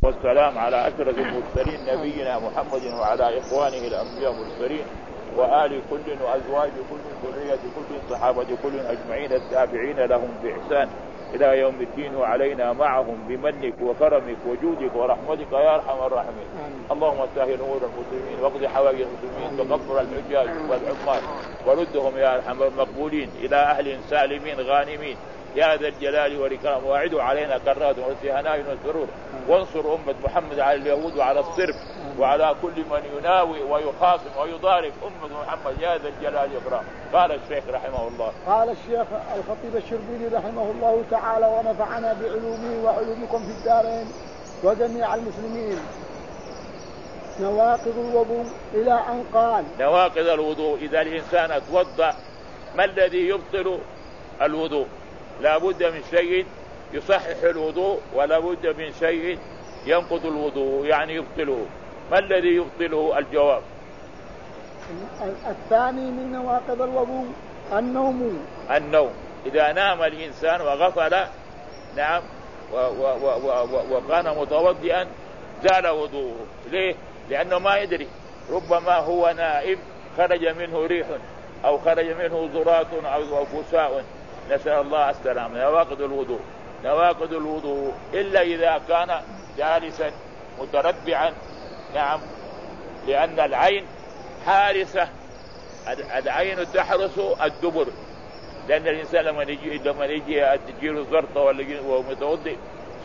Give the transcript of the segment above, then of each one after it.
والسلام على أشرف المرسلين نبينا محمد وعلى إخوانه الأنبياء المرسلين وآل كل وأزواج كل ذرية كل صحابة كل أجمعين التابعين لهم بإحسان إلى يوم الدين وعلينا معهم بمنك وكرمك وجودك ورحمتك يا أرحم الراحمين. اللهم سهل أمور المسلمين واقض حوائج المسلمين وقبر الحجاج والعمال وردهم يا أرحم المقبولين إلى أهل سالمين غانمين يا ذا الجلال والإكرام. واعدوا علينا كرات وسهناء والسرور وانصر أمة محمد على اليهود وعلى الصرف وعلى كل من يناوي ويخاصم ويضارب أمة محمد يا ذا الجلال والإكرام. قال الشيخ رحمه الله. قال الشيخ الخطيب الشربيني رحمه الله تعالى ونفعنا بعلومه وعلومكم في الدارين وجميع المسلمين. نواقض الوضوء إلى أن قال نواقض الوضوء إذا الإنسان توضأ ما الذي يبطل الوضوء؟ لا بد من شيء يصحح الوضوء ولا بد من شيء ينقض الوضوء يعني يبطله. ما الذي يبطله؟ الجواب الثاني من نواقض الوضوء النوم. إذا نام الإنسان وغفل نعم وكان متوضئا زال وضوءه. ليه؟ لأنه ما يدري، ربما هو نائم خرج منه ريح أو خرج منه زرات أو فساء، نسأل الله السلامة. نواقض الوضوء إلا إذا كان جالسا متربعا نعم، لأن العين حارسة، العين تحرس الدبر، لأن الإنسان لما يجي تجيله زرطة ولا وهو متوضئ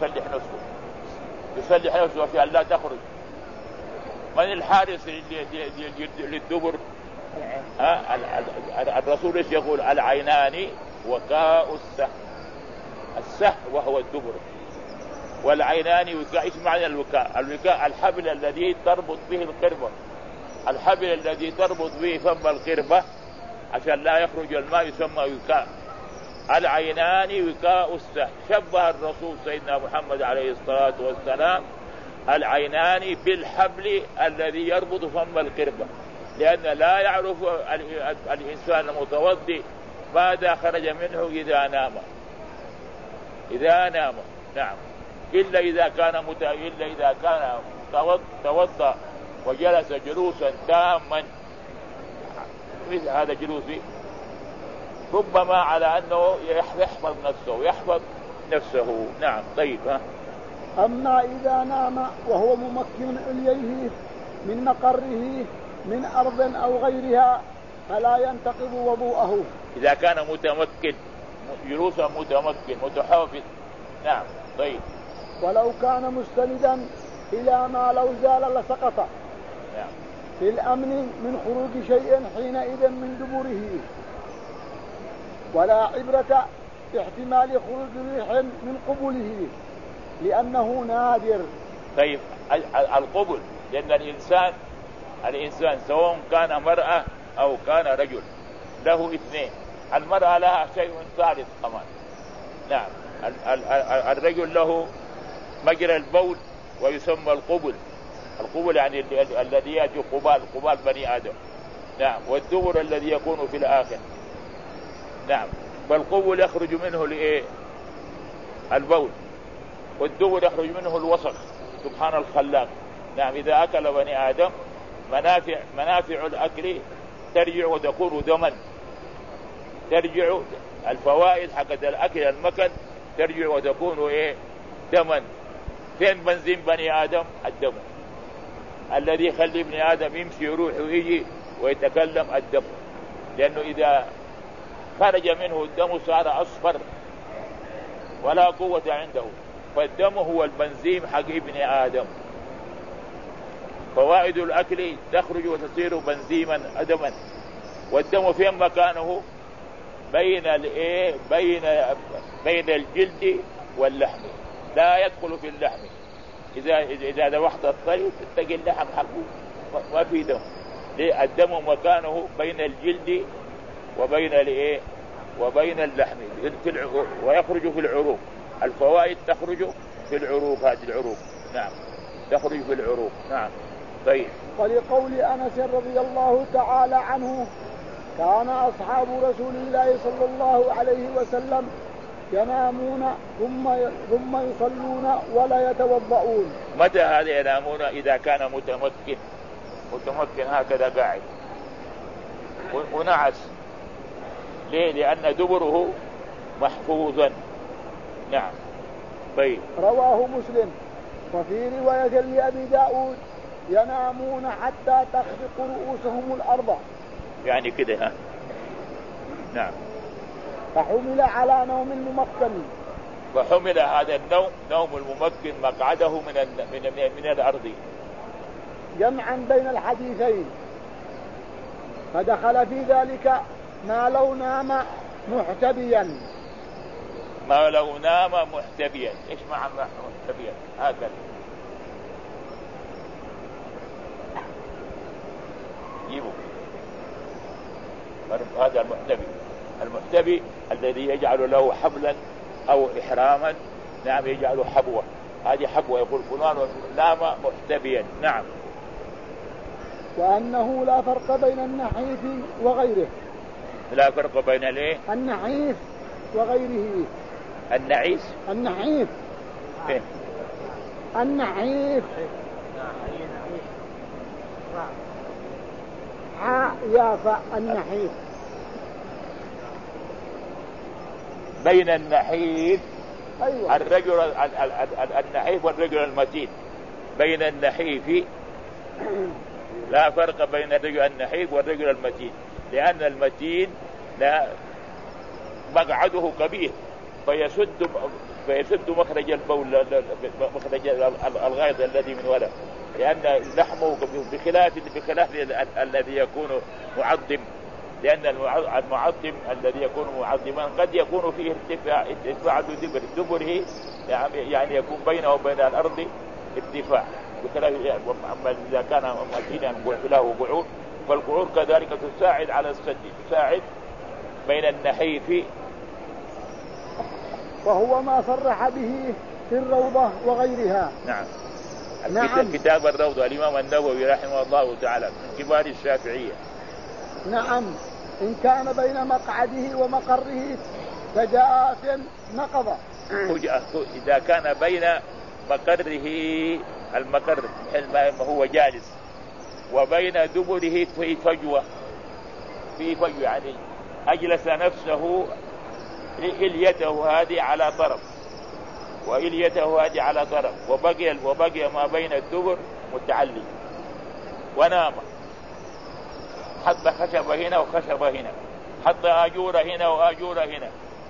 يصلح نفسه عشان لا تخرج. من الحارس للدبر؟ الرسول ايش يقول؟ العينان وكاء السه وهو الدبر، والعينان وكاء. ايش معنى الوكاء؟ الوكاء الحبل الذي تربط به القربة، الحبل الذي تربط به فم القربة عشان لا يخرج الماء يسمى وكاء. العينان وكاء السه. شبه الرسول سيدنا محمد عليه الصلاة والسلام العينان بالحبل الذي يربط فم القربة، لأن لا يعرف الإنسان المتوضئ ماذا خرج منه إذا نام نعم، إلا إذا كان توضأ وجلس جلوسا تاما مثل هذا جلوس ربما على أنه يحفظ نفسه نعم. طيب أما إذا نام وهو ممكن عليه من مقره من أرض أو غيرها فلا ينتقض وضوءه. إذا كان متمكن جلوسا متمكن متحافظ نعم. طيب ولو كان مستندا إلى ما لو زال لسقط نعم. في الأمن من خروج شيء حينئذ من دبره، ولا عبرة باحتمال خروج ريح من قبله لأنه نادر. طيب القبل، لأن الإنسان سواء كان مرأة أو كان رجل له اثنين. المرأة لها شيء ثالث كمان نعم. الرجل له مجرى البول ويسمى القبل يعني الذي يأتي قبال بني آدم نعم، والدبر الذي يكون في الآخر نعم. فالقبل يخرج منه البول، والدبر يخرج منه الوسخ سبحان الخلاق نعم. إذا أكل بني آدم منافع الأكل ترجع وتكون دما، ترجع الفوائد حقت الأكل المكن ترجع وتكون دما. فين بنزين بني آدم؟ الدم الذي يخلي ابن آدم يمشي يروح ويجي ويتكلم الدم، لأنه إذا خرج منه الدم صار أصفر ولا قوة عنده، فالدم هو البنزين حق ابن آدم. فوائد الأكل تخرج وتصير بنزيما أدما. والدم فين مكانه؟ بين الجلد واللحم، لا يدخل في اللحم. إذا ذبحت الطريق تتقي اللحم حقه ما في دم. الدم مكانه بين الجلد وبين اللحم ويخرج في العروق. الفوائد تخرج في العروق، هذه العروق نعم تخرج في العروق نعم. طيب ولقول أنس رضي الله تعالى عنه كان أصحاب رسول الله صلى الله عليه وسلم ينامون ثم يصلون ولا يتوضؤون. متى هذا ينامون؟ إذا كان متمكن هكذا قاعد ونعس. ليه؟ لأن دبره محفوظا. نعم. طيب. رواه مسلم. وفي رواية لأبي داود ينامون حتى تخفق رؤوسهم الأرض. يعني كده ها. نعم. فحمل على نوم الممكن. فحمل هذا النوم نوم الممكن مقعده من الأرض. جمعا بين الحديثين. فدخل في ذلك ما لو نام محتبيا. ما لو نام محتبيا. ايش معنى محتبيا؟ هكذا جيبوا. هذا المحتبي الذي يجعل له حبلا او احراما. نعم، يجعل حبوة. هذه حبوة، يقول فلان نام محتبيا. نعم. وأنه لا فرق بين النحيف وغيره. لا فرق بين الايه؟ النحيف وغيره. النعيس. النحيف. إيه؟ النحيف. يافا النحيف. بين النحيف. أيوة. الرجل النحيف والرجل المتين. بين النحيف لا فرق بين الرجل النحيف والرجل المتين، لأن المتين لا مقعده كبير فيسد مخرج البول، مخرج الغائط الذي من وراء، لأن لحمه بخلاف الذي يكون معظم. لأن المعظم الذي يكون معظما قد يكون فيه ارتفاع دبره، يعني يكون بينه وبين الأرض ارتفاع، بخلاف أما إذا كان متينا له قعور، فالقعور كذلك تساعد على السد، تساعد بين النحيف. وهو ما صرح به في الروضة وغيرها. نعم. نعم. كتاب الروضة الإمام النووي رحمه الله تعالى من كبار الشافعية. نعم. إن كان بين مقعده ومقره فجاء نقض. إذا كان بين مقره، المقر ما هو جالس، وبين دبره في فجوة، يعني أجلس نفسه إليته هذه على طرف وإليته هذه على طرف، وبقي ما بين الدبر متعلق، ونام، حط خشبة هنا وخشبة هنا، حط آجورة هنا وآجورة هنا،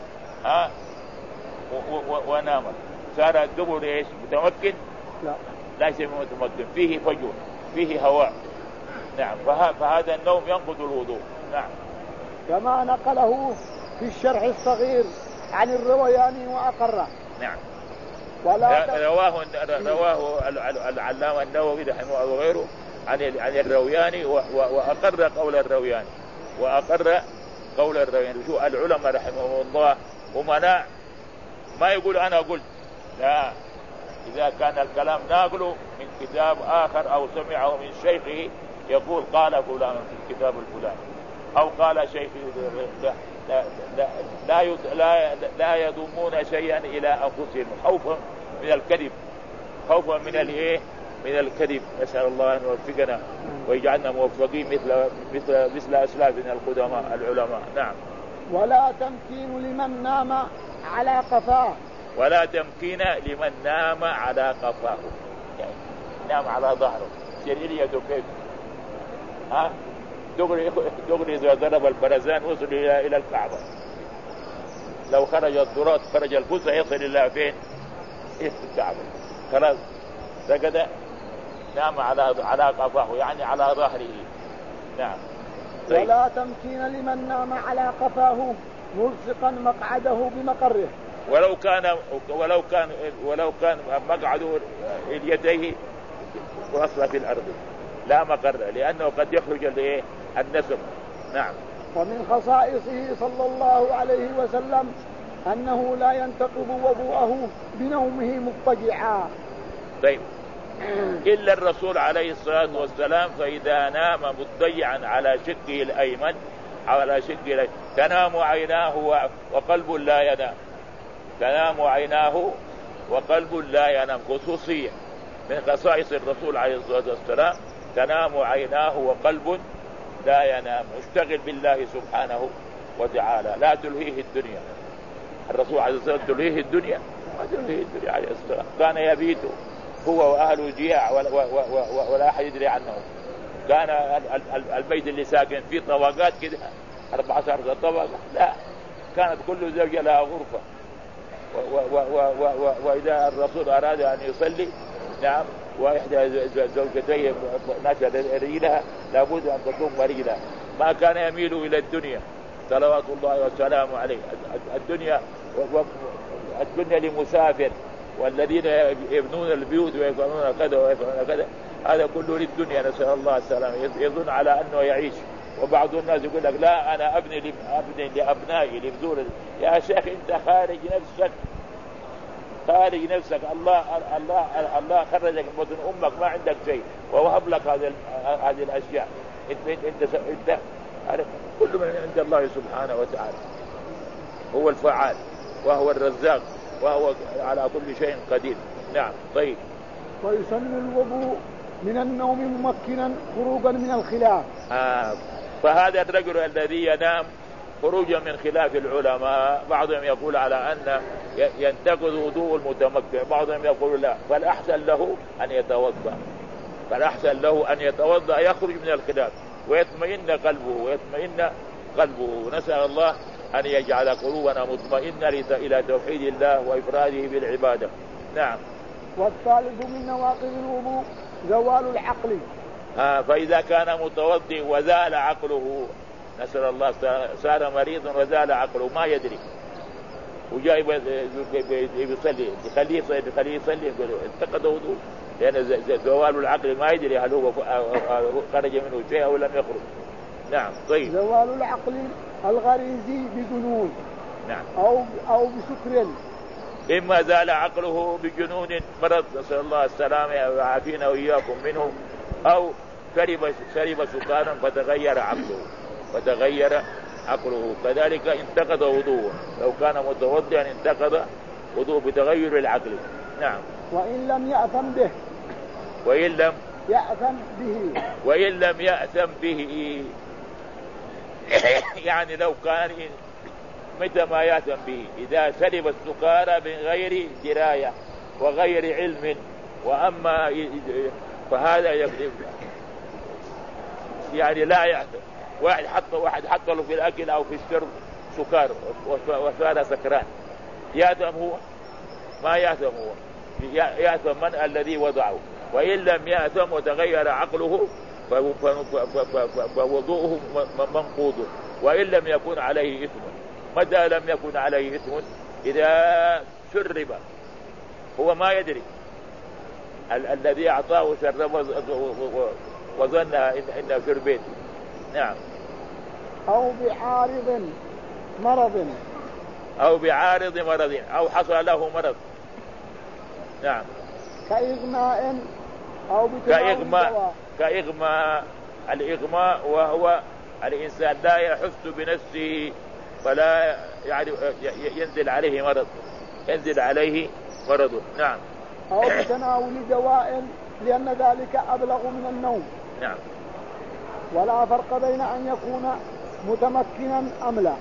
ونام. صار الدبر ايش؟ متمكن؟ لا يسمى متمكن، فيه فجوة، فيه هواء. نعم. فهذا النوم ينقض الوضوء. نعم. كما نقله في الشرح الصغير عن الروياني وأقره. نعم. رواه العلامة النووي رحمه الله وغيره عن الروياني، وأقر قول الروياني، شو العلماء رحمه الله أمناء، ما يقول أنا قلت، لا، إذا كان الكلام ناقله من كتاب آخر أو سمعه من شيخه يقول قال فلان في الكتاب الفلاني، أو قال شيخه، لا يضمون شيئا إلى أنفسهم خوفا من الكذب، خوفا من من الكذب. نسأل الله أن يوفقنا ويجعلنا موفقين مثل أسلافنا القدماء العلماء. نعم. ولا تمكين لمن نام على قفاه. ولا تمكين لمن نام على قفاه، يعني نام على ظهره، سريريته كيف؟ دغري إذا ضرب البرزان وصل إلى الكعبة. لو خرج التراث خرج الفسح يصل إلى فين؟ إلى الكعبة. خلاص سجد، نام على قفاه، يعني على ظهره. نعم. ولا تمكين لمن نام على قفاه ملصقا مقعده بمقره. ولو كان مقعده اليديه واصله في الارض لا مقر، لانه قد يخرج النسب. نعم. ومن خصائصه صلى الله عليه وسلم انه لا ينتقض وضوءه بنومه مضطجعا. طيب. الا الرسول عليه الصلاه والسلام فاذا نام مضطجعا على شقه الايمن تنام عيناه وقلب لا ينام. تنام عيناه وقلب لا ينام، خصوصية من خصائص الرسول عليه الصلاة والسلام، تنام عيناه وقلب لا ينام، اشتغل بالله سبحانه وتعالى، لا تلهيه الدنيا. الرسول عليه الصلاة والسلام تلهيه الدنيا؟ ما تلهيه الدنيا عليه الصلاة، كان يبيت هو وأهله جياع ولا أحد يدري عنه. كان البيت اللي ساكن فيه طبقات كده 14 طبقة، لا، كانت كل زوجة لها غرفة، وإذا الرسول أراد أن يصلي، نعم، وإحدى زوجتيه نشد رجلها لابد أن تقوم برجلها، ما كان يميل إلى الدنيا صلوات الله وسلامه عليه. الدنيا لمسافر، والذين يبنون البيوت ويفعلون كذا ويفعلون كذا، هذا كله للدنيا، نسأل الله السلامة. يظن على أنه يعيش، وبعض الناس يقول لك لا أنا أبني لأبنائي لبذور. يا شيخ أنت خارج نفسك، خارج نفسك. الله خرجك من بطن أمك ما عندك شيء، ووهب لك هذه الأشياء. انت كل من عند الله سبحانه وتعالى، هو الفعال وهو الرزاق وهو على كل شيء قدير. نعم. طيب. ويسن الوضوء من النوم ممكنا خروجا من الخلاف. فهذا الرجل الذي ينام خروجا من خلاف العلماء، بعضهم يقول على أن ينتقض وضوء المتمكن، بعضهم يقول لا، فالأحسن له أن يتوضأ يخرج من الخلاف ويطمئن قلبه. نسأل الله أن يجعل قلوبنا مطمئنة إلى توحيد الله وإفراده بالعبادة. نعم. والثالث من نواقض الوضوء زوال العقل. فإذا كان متوضئ وزال عقله، نسأل الله، صار مريضا وزال عقله ما يدري، وجاء يصلي يخليه يصلي، انتقض وضوء، لأن زوال العقل ما يدري هل هو خرج منه شيء أو لم يخرج. نعم. طيب. زوال العقل الغريزي بجنون، نعم، أو بسكر. إما زال عقله بجنون مرض، نسأل الله السلامة وعافينا وإياكم منه، أو شرب سكارا فتغير عقله، كذلك انتقض وضوءه. لو كان متوضئا انتقض وضوء بتغير العقل. نعم. وإن لم يأثم به. وإن لم يأثم به يعني لو كان متى ما يأثم به؟ إذا شرب السكارى من غير دراية وغير علم، وأما فهذا يعني لا يأثم. واحد حط له في الأكل أو في الشرب سكر وصار سكران، يأثم هو؟ ما يأثم هو، يأثم من الذي وضعه. وإن لم يأثم وتغير عقله فوضوءه منقوض، وإن لم يكن عليه إثم. متى لم يكن عليه إثم؟ إذا شرب هو ما يدري، الذي أعطاه شرب وظن إنه شربين. نعم. أو بعارض مرض، أو حصل له مرض. نعم. كإغماء أو كإغماء. الإغماء وهو الإنسان لا يحس بنفسه، فلا يعني ينزل عليه مرض. نعم. أو بتناول دواء، لأن ذلك أبلغ من النوم. نعم. ولا فرق بين أن يكون متمكنا أم لا.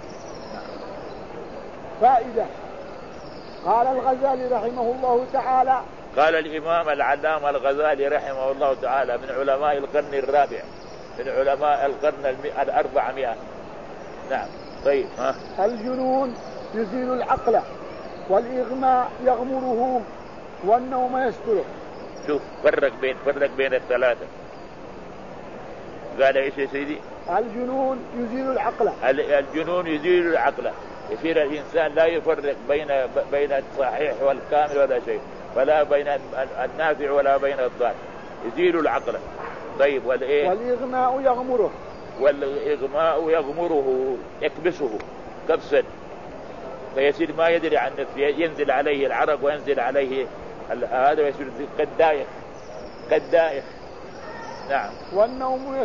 فائدة. قال الغزالي رحمه الله تعالى، قال الإمام العلامة الغزالي رحمه الله تعالى من علماء القرن الرابع، من علماء القرن 400. نعم. طيب. الجنون يزيل العقل، والإغماء يغمره، والنوم يستره. شوف، فرق بين الثلاثة. قال ايش يا سيدي؟ الجنون يزيل العقل. الجنون يزيل العقل، يصير الإنسان لا يفرق بين الصحيح والكامل ولا شيء، ولا بين النافع ولا بين الضار، يزيل العقل. طيب. والإغماء يغمره، يكبسه كبسا، فيصير ما يدري عن نفسه، ينزل عليه العرق وينزل عليه هذا، ويصير كالدائخ. نعم. والنوم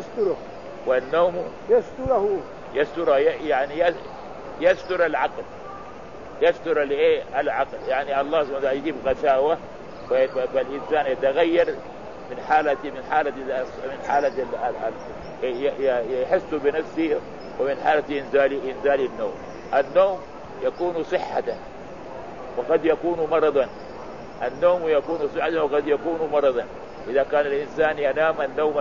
يستره، يعني يستر العقل، يستر الايه العقل. يعني الله سبحانه وتعالى يجيب غشاوة فالإنسان يتغير من حالة يحس بنفسه، ومن حالة إنزال النوم. النوم يكون صحة وقد يكون مرضا. النوم يكون صحة وقد يكون مرضا إذا كان الإنسان ينام النوم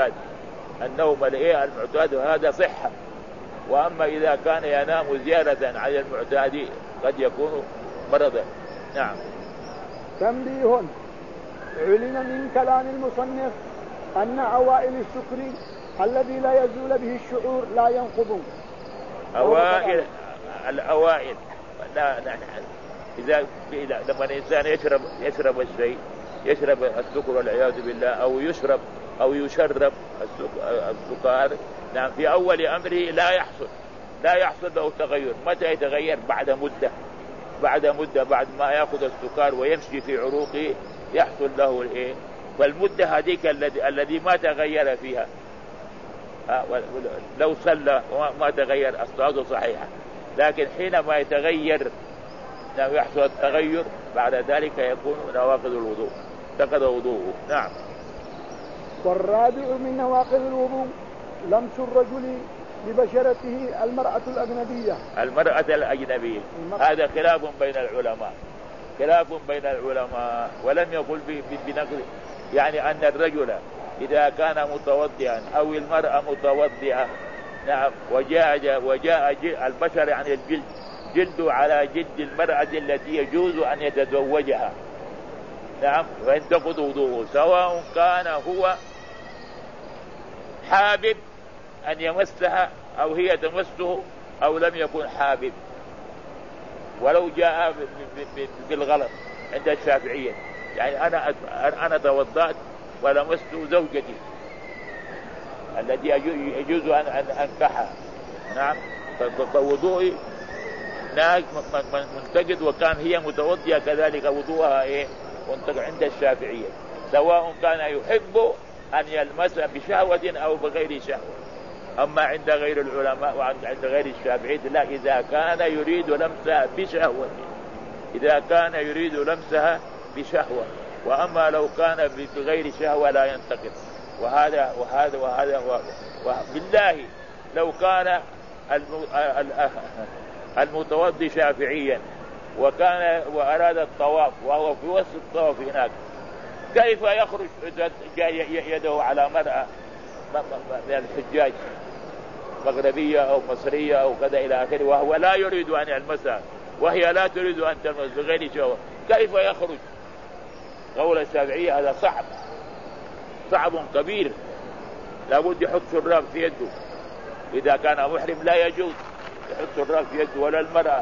المعتاد وهذا صحة. وأما إذا كان ينام زيادة عن المعتاد قد يكون مرضا. نعم. تنبيه: علم من كلام المصنف أن عوائل السكر الذي لا يزول به الشعور لا ينقض. الأوائل لا إذا لما الإنسان يشرب الشيء، يشرب السكر والعياذ بالله، أو يشرب السكر، نعم، في أول أمره لا يحصل له تغير. متى يتغير؟ بعد مدة بعد ما يأخذ السكر ويمشي في عروقه يحصل له الإيه. والمدة هذيك الذي ما تغير فيها، لو صلى وما تغير الصلاة صحيحة، لكن حينما يتغير يحصل التغير بعد ذلك يكون نواقض الوضوء، نقض وضوءه. نعم. والرابع من نواقض الوضوء لمس الرجل ببشرته المرأة الأجنبية. هذا خلاف بين العلماء، ولم يقل بنقض، يعني أن الرجل إذا كان متوضئا أو المرأة متوضئة، نعم، وجاء البشر عن الجلد، جلد على جلد المرأة التي يجوز أن يتزوجها، نعم، وينتقض وضوءه، سواء كان هو حابب أن يمسها أو هي تمسه أو لم يكن حابب. ولو جاء بالغلط عند الشافعية، يعني أنا توضأت ولمست زوجتي التي يجوز أن أنكحها، نعم، فوضوئي منتقد، وكان هي متوضئة كذلك وضوءها منتقد عند الشافعية، سواء كان يحب أن يلمسها بشهوة أو بغير شهوة. أما عند غير العلماء وعند غير الشافعية لا، إذا كان يريد لمسها بشهوة، وأما لو كان بغير شهوة لا ينتقد. وهذا بالله لو كان المتوضي شافعيا وأراد الطواف وهو في وسط الطواف هناك، كيف يخرج يده على مرأة من الحجاج مغربية أو مصرية أو كذا إلى آخره، وهو لا يريد أن يلمسها وهي لا تريد أن تلمس بغير شهوة، كيف يخرج؟ قول الشافعية هذا صعب كبير، لابد يحط شراب في يده. إذا كان محرم لا يجوز يحط شراب في يده ولا المرأة.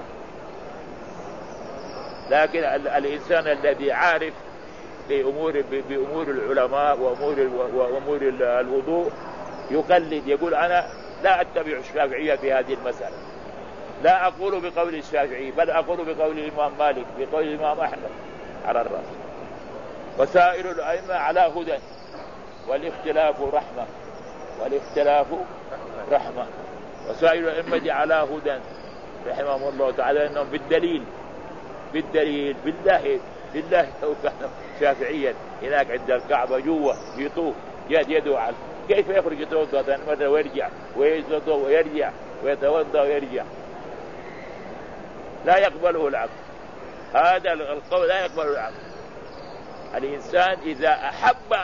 لكن الإنسان الذي عارف بأمور العلماء وأمور الوضوء يقلد، يقول أنا لا أتبع الشافعية في هذه المسألة، لا أقول بقول الشافعي، بل أقول بقول الإمام مالك، بقول الإمام أحمد على الرأس، وسائر الأئمة على هدى، والاختلاف رحمة، وسائر الأئمة على هدى رحمهم الله تعالى، أنهم بالدليل بالله لو كان شافعيا هناك عند الكعبة جوا يطوف يده على، كيف يخرج يتوضأ مرة ويرجع ويتوضأ ويرجع ويتوضأ ويرجع؟ لا يقبله العقل، هذا القول لا يقبله العقل. الإنسان إذا أحب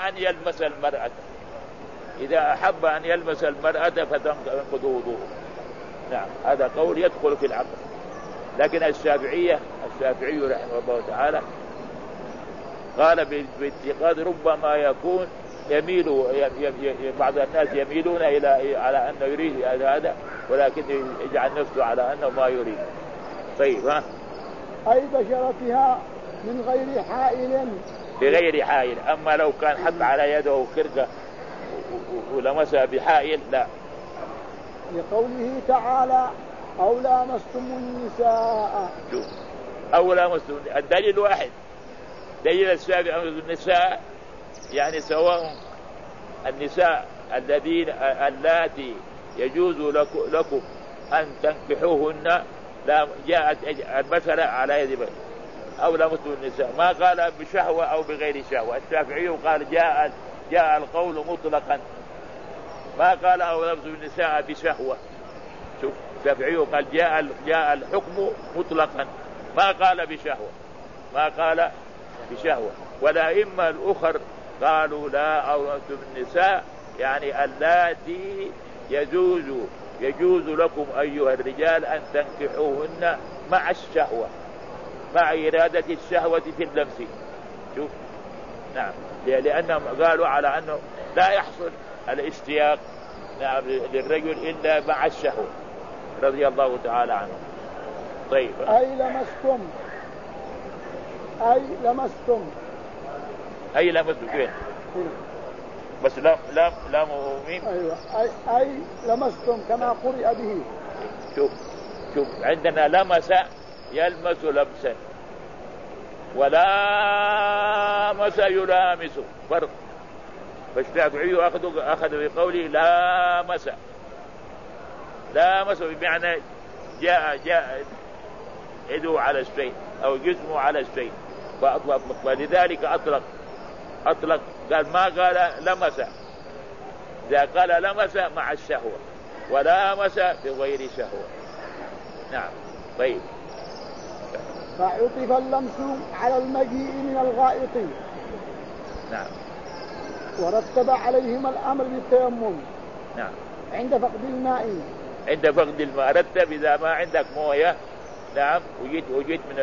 أن يلمس المرأة فتنقض وضوءه، نعم، هذا قول يدخل في العقل. لكن الشافعي رحمه الله تعالى قال باتقاد ربما يكون يميل، بعض الناس يميلون على أنه يريد هذا، ولكن يجعل نفسه على أنه ما يريد. طيب، أي بشرتها من غير حائل، بغير حائل. أما لو كان حط على يده خرقة ولمسها بحائل لا. لقوله تعالى أو لامستم النساء، أو لامستم، الدليل واحد، دليل الشافعي أو النساء، يعني سواء النساء اللاتي يجوز لكم أن تنكحوهن لا جاءت المسألة على يد أو لمس النساء، ما قال بشهوة أو بغير شهوة. الشافعي قال جاء القول مطلقا، ما قال أو لمس النساء بشهوة. شوف الشافعي قال جاء الحكم مطلقا، ما قال بشهوة، ما قال بشهوة. والأئمة الأخر قالوا لا أو لمس النساء يعني اللاتي يجوز لكم أيها الرجال أن تنكحوهن مع الشهوة، مع إرادة الشهوة في اللمس. شوف نعم، لأنهم قالوا على أنه لا يحصل الاشتياق نعم للرجل إلا مع الشهوة رضي الله تعالى عنه. طيب أي لمستم وين؟ بس لا مؤمن. أيوة أي لمستم كما قرئ به. شوف عندنا لمس يلمس لمسا، ولامس يلامس، فرق. فالشافعي أخذ بقوله لامس بمعنى جاء يده على الشيء أو جسمه على الشيء، ولذلك أطلق قال ما قال لمس. إذا قال لمس مع الشهوة ولامس بغير شهوة. نعم. طيب فعطف اللمس على المجيء من الغائط. نعم. ورتب عليهما الأمر بالتيمم. نعم. عند فقد الماء. رتب إذا ما عندك موية نعم وجيت من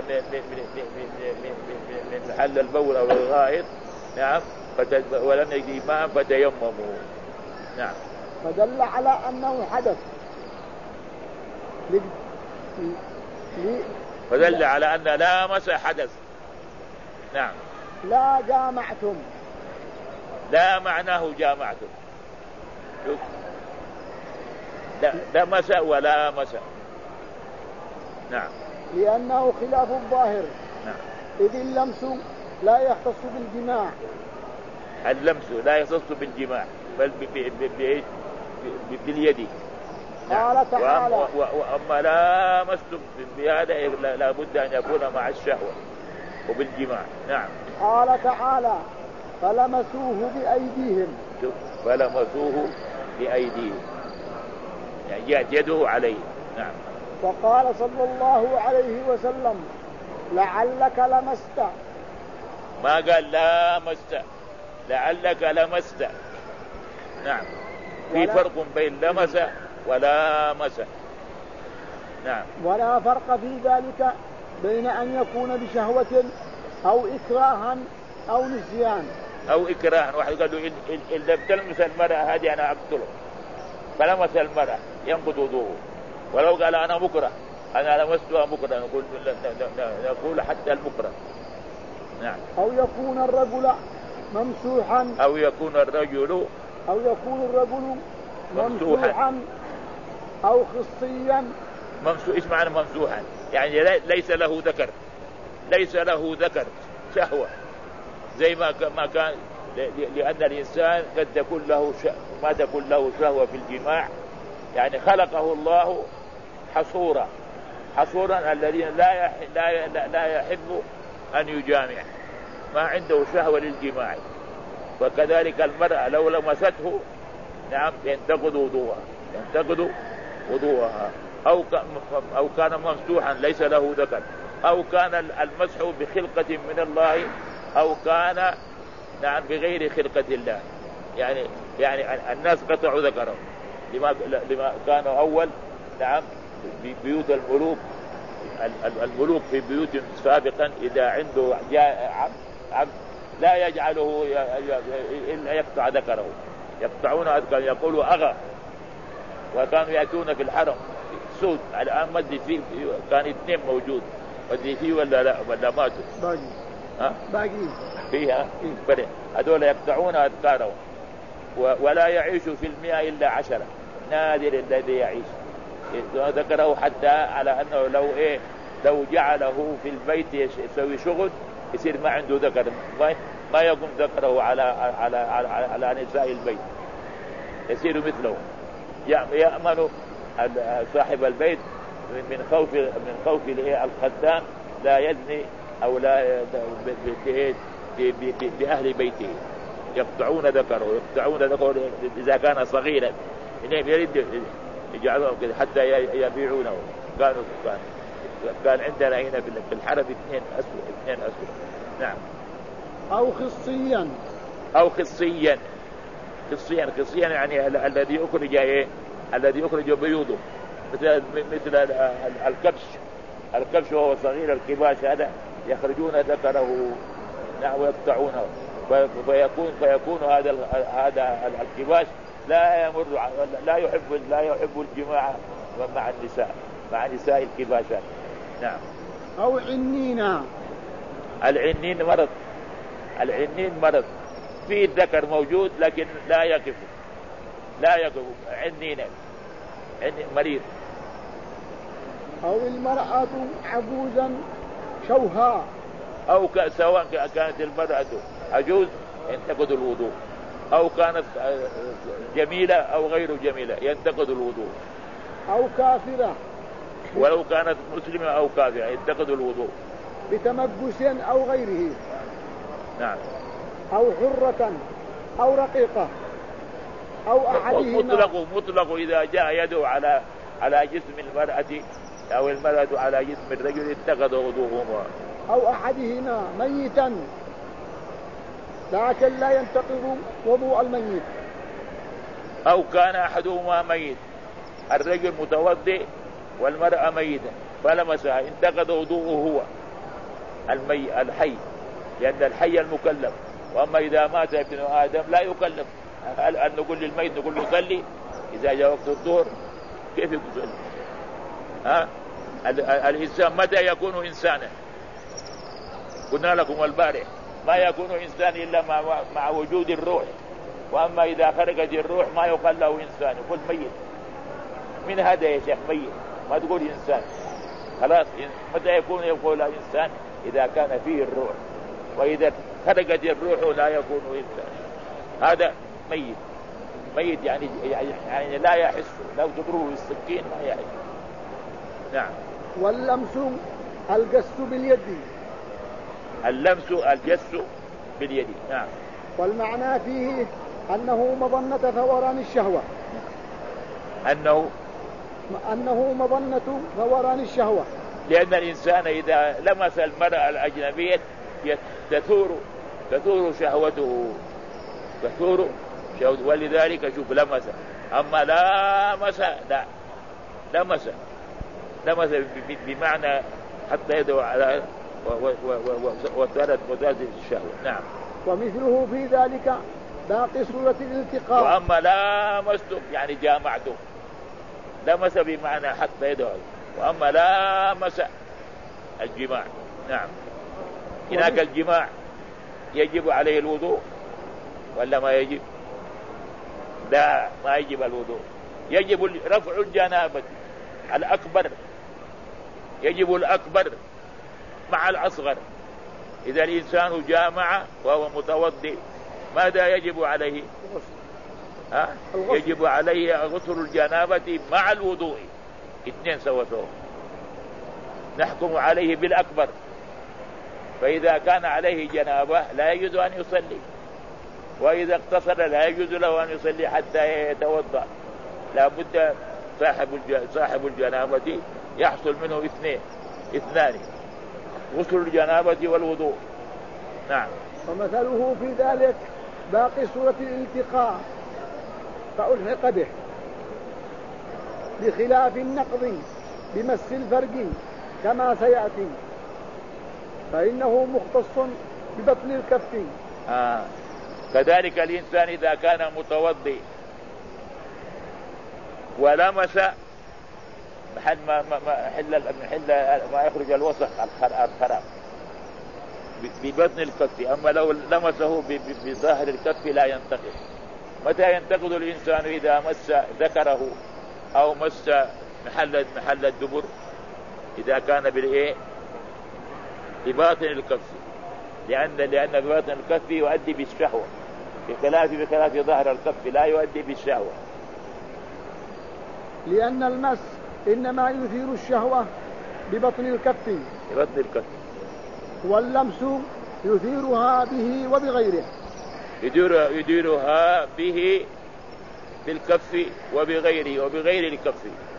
محل البول أو الغائط نعم ولم يجد ماء فتيمموا. نعم. فدل على أنه حدث. فدل على أن لامس حدث. نعم. لا جامعتم. لا معناه جامعتم. لمس ولامس. نعم. لأنه خلاف الظاهر. نعم. إذ اللمس لا يختص بالجماع. اللمس لا يختص بالجماع بل باليد. قال تعالى وأما لامستم بهذا لا بد أن يكون مع الشهوة وبالجماع. نعم. قال تعالى فلمسوه بأيديهم. فلمسوه بأيديهم يعني جاءت يده عليه. نعم. وقال صلى الله عليه وسلم لعلك لمست. ما قال لامست، لعلك لمست. نعم. في فرق بين لمس ولامس. نعم. ولا فرق في ذلك بين أن يكون بشهوة أو إكراها أو نسيان. أو إكراها، واحد قال له إن لم تلمس المرأة هذه أنا أقتله، فلمس المرأة ينقض وضوءه. ولو قال أنا مكره، أنا لمستها مكره، نقول حتى المكره. نعم. أو يكون الرجل ممسوحا. أو يكون الرجل ممسوحا أو خصيا. إيش معنى ممسوحا؟ يعني ليس له ذكر شهوة زي ما كان، لأن الإنسان قد تكون له ما تكون له شهوة في الجماع. يعني خلقه الله حصورا الذين لا يحب أن يجامع، ما عنده شهوة للجماع. وكذلك المرأة لو لمسته نعم ينتقض وضوءها. أو كان ممسوحا ليس له ذكر، أو كان المسح بخلقة من الله، أو كان نعم بغير خلقة الله. يعني الناس قطعوا ذكرهم لما كانوا أول نعم ببيوت الملوك في بيوت سابقا إذا عنده جاء عبد لا يجعله إلا يقطع ذكره، يقطعون أذكر يقولوا أغا. وكانوا يأتون في الحرم سود. الآن مدي فيه كان 2 موجود، مدي فيه ولا ماتوا باقي فيها بل هذول يقطعون أذكارهم. ولا يعيش في 100 إلا 10، نادر الذي يعيش ذكره. حتى على أنه لو جعله في البيت يسوي شغل يصير ما عنده ذكر، ما يقوم ذكره على نساء البيت، يصير مثله. يأمن صاحب البيت من خوف الختان لا يزني أو لا بأهل بيته، يقطعون ذكره إذا كان صغيرا يريد يجعلهم كذا حتى يبيعونه. كان عندنا هنا في الحرم 2 أسود. نعم. أو خصيا يعني الذي يخرج بيوضه، مثل الكبش وهو صغير الكباش هذا يخرجون ذكره ويقطعونه، فيكون هذا الكباش لا يحب الجماع مع نساء الكباشات. نعم. أو عنينا. العنين مرض فيه الذكر موجود لكن لا يقف عنينا مريض. أو المرأة عجوزا شوها، أو سواء كانت المرأة عجوز ينتقد الوضوء، أو كانت جميلة أو غير جميلة ينتقد الوضوء. أو كافرة، ولو كانت مسلمة أو كافرة ينتقد الوضوء بتمجس أو غيره. نعم. أو حرة أو رقيقة أو أحدهما. مطلق إذا جاء يده على جسم المرأة أو المرأة على جسم الرجل اتخذ وضوءهما. أو أحدهما ميتا لكن لا ينتقض وضوء الميت. أو كان أحدهما ميت، الرجل متوضئ والمرأة ميتة فلمسها انتقض وضوءه هو الحي، لأن الحي المكلف. وأما إذا مات ابن آدم لا يكلف. هل نقول للميت نقول له صلي إذا جاء وقت الظهر؟ كيف يصلي؟ الإنسان متى يكون إنسانا؟ قلنا لكم البارح ما يكون إنسان إلا مع وجود الروح، وأما إذا خرجت الروح ما يقال له إنسان، يقول ميت. من هذا يا شيخ ميت؟ ما تقول إنسان خلاص. متى يقول إنسان؟ إذا كان فيه الروح، وإذا خرجت الروح لا يكون إنسان. هذا ميت يعني لا يحس، لو تضربه بالسكين ما يحس. نعم. واللمس الجس باليد. اللمس الجس باليد. نعم. والمعنى فيه أنه مظنة ثوران الشهوة. أنه مظنة ثوران الشهوة، لأن الإنسان إذا لمس المرأة الأجنبية تثور شهوته، ولذلك شوف لمس. أما لمس بمعنى حتى يده على وثالث الشهوة. نعم. ومثله في ذلك باقي صورة الالتقاء. وأما لامسته يعني جامعته، لمس بمعنى حتى يده، وأما لامس الجماع. نعم. هناك الجماع يجب عليه الوضوء ولا ما يجب؟ لا، ما يجب الوضوء. يجب رفع الجنابة الأكبر، يجب الأكبر مع الأصغر. إذا الإنسان جامع وهو متوضئ ماذا يجب عليه؟ يجب عليه غسل الجنابة مع الوضوء، 2 سوا. نحكم عليه بالأكبر. فإذا كان عليه جنابة لا يجوز أن يصلي، وإذا اقتصر لا يجوز له أن يصلي حتى يتوضأ. لا بد صاحب الجنابة يحصل منه 2 غسل الجنابة والوضوء. نعم. ومثله في ذلك باقي صورة الالتقاء فألحق به، بخلاف النقض بمس الفرج كما سيأتي، فإنه مختص ببطن الكف. كذلك الإنسان إذا كان متوضئ ولمس محل ما يخرج الوسخ الخراب ببطن الكف، أما لو لمسه بظاهر الكف لا ينتقد. متى ينتقد الإنسان؟ إذا مس ذكره أو مس محل الدبر، إذا كان بباطن الكف، لأن بباطن الكف يؤدي بالشهوة بخلاف ظاهر الكف لا يؤدي بالشهوة. لأن المس إنما يثير الشهوة ببطن الكف، ببطن الكف. واللمس يثيرها به وبغيره، يديرها به بالكف وبغيره وبغير الكف.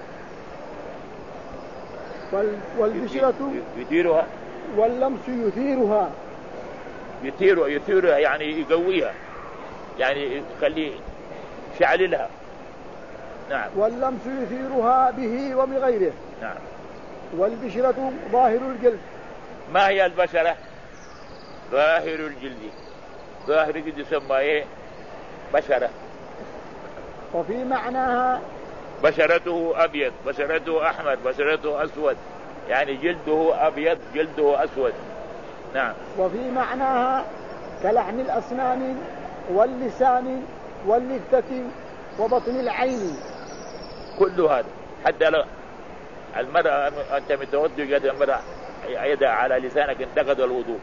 والبشرة يديرها، واللمس يثيرها، يثيرها يعني يقويها، يعني يخلي شعللها. نعم. واللمس يثيرها به وبغيره. نعم. والبشرة ظاهر الجلد. ما هي البشرة؟ ظاهر الجلد. ظاهر الجلد يسمى ايه؟ بشرة. وفي معناها بشرته أبيض، بشرته أحمر، بشرته أسود، يعني جلده أبيض جلده أسود. نعم. وفي معناها كلحم الأسنان واللسان واللثة وبطن العين. كل هذا، حتى لو المرأة أنت متوضئ يد المرأة يدها على لسانك انتقد الوضوء.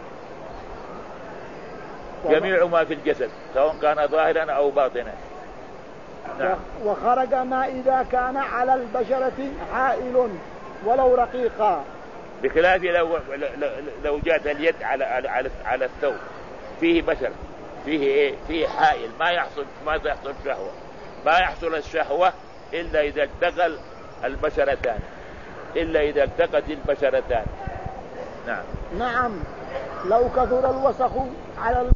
جميع ما في الجسد سواء كان ظاهرا أو باطنا. نعم. وخرج ما إذا كان على البشرة حائل ولو رقيقا، بخلاف لو جاءت اليد على الثوب فيه بشر، فيه ايه؟ فيه حائل، ما تحصل شهوة، ما يحصل الشهوة إلا إذا التقى البشرتان، إلا إذا التقت البشرتان. نعم. نعم. لو كثر الوسخ على